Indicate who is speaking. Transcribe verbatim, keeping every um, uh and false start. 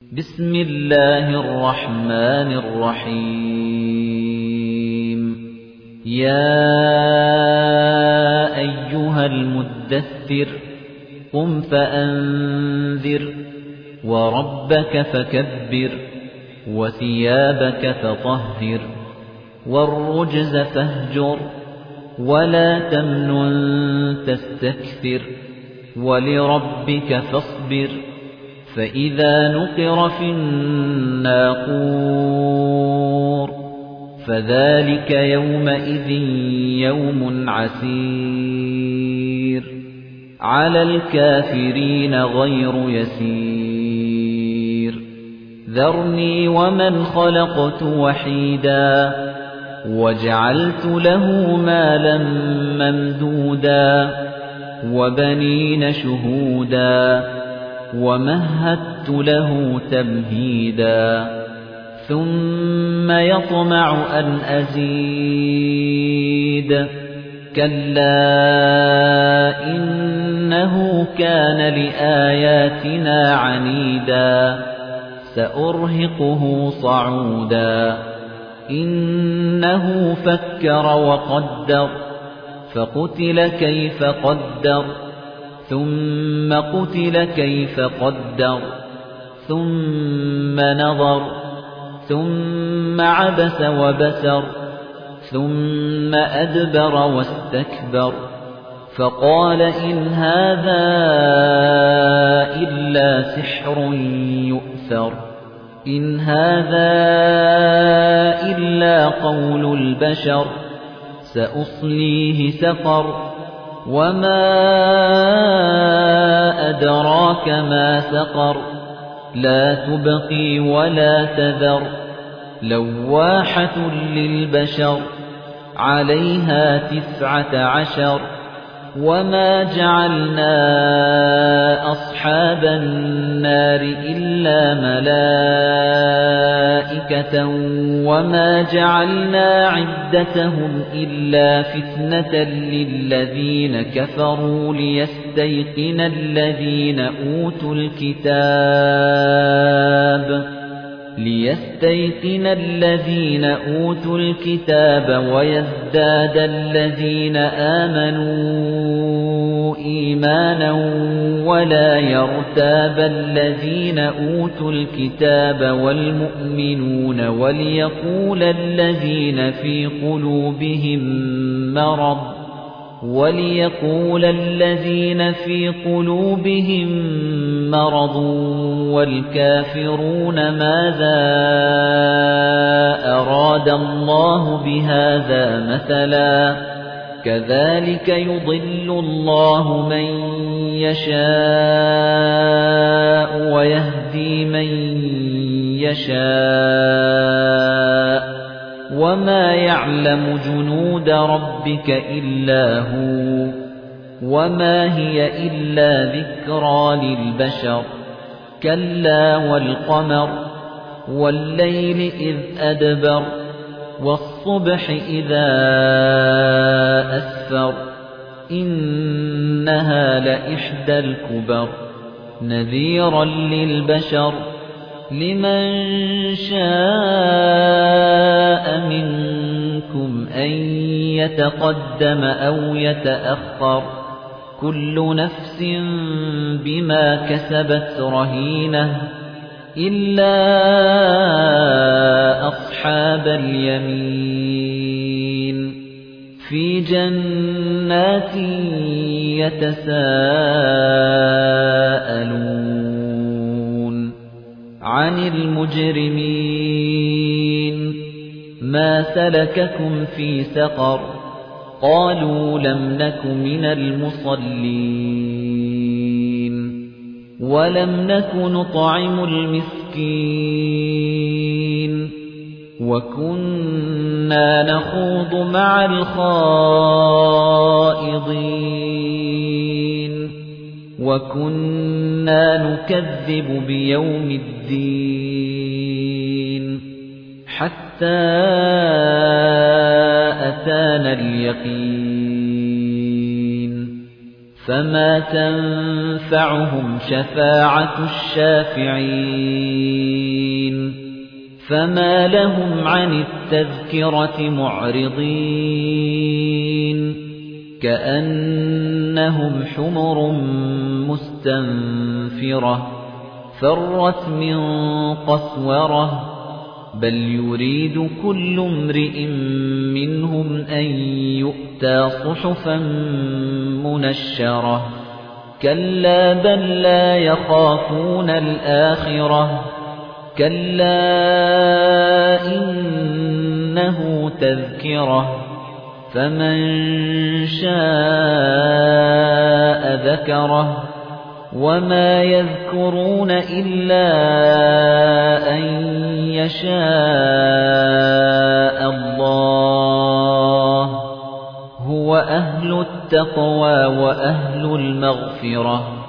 Speaker 1: بسم الله الرحمن الرحيم يا أيها المدثر قم فأنذر وربك فكبر وثيابك فطهر والرجز فاهجر ولا تمنن تستكثر ولربك فاصبر فإذا نقر في الناقور فذلك يومئذ يوم عسير على الكافرين غير يسير ذرني ومن خلقت وحيدا وجعلت له مالا ممدودا وبنين شهودا ومهدت له تمهيدا ثم يطمع أن أزيد كلا إنه كان لآياتنا عنيدا سأرهقه صعودا إنه فكر وقدر فقتل كيف قدر ثم قتل كيف قدر ثم نظر ثم عبس وبسر ثم أدبر واستكبر فقال إن هذا إلا سحر يؤثر إن هذا إلا قول البشر سأصليه سقر وما أدراك ما سقر لا تبقي ولا تذر لواحة للبشر عليها تسعة عشر وما جعلنا أصحاب النار إلا ملائكة وما جعلنا عدتهم إلا فتنة للذين كفروا ليستيقن الذين أوتوا الكتاب ليستيقن الذين أوتوا الكتاب ويزداد الذين آمنوا إيمانا ولا يرتاب الذين أوتوا الكتاب والمؤمنون وليقول الذين في قلوبهم مرض وليقول الذين في قلوبهم مرض والكافرون ماذا أراد الله بهذا مثلا كذلك يضل الله من يشاء ويهدي من يشاء وما يعلم جنود ربك إلا هو وما هي إلا ذكرى للبشر كلا والقمر والليل إذ أدبر والصبح إذا أسفر إنها لإحدى الكبر نذيرا للبشر لمن شاء منكم أن يتقدم أو يتأخر كل نفس بما كسبت رهينة إلا أصحاب اليمين في جنات يتساءلون عن المجرمين ما سلككم في سقر قالوا لم نك من المصلين ولم نك نطعم المسكين وكنا نخوض مع الخائضين وكنا نكذب بيوم الدين حتى أتانا اليقين فما تنفعهم شفاعة الشافعين فما لهم عن التذكرة معرضين كأنهم حمر مستنفرة فرت من قسورة بل يريد كل امرئ منهم أن يؤتى صحفا منشرة كلا بل لا يخافون الآخرة كلا إنه تذكرة فمن شاء ذكره وما يذكرون إلا أن يشاء الله هو أهل التقوى وأهل المغفرة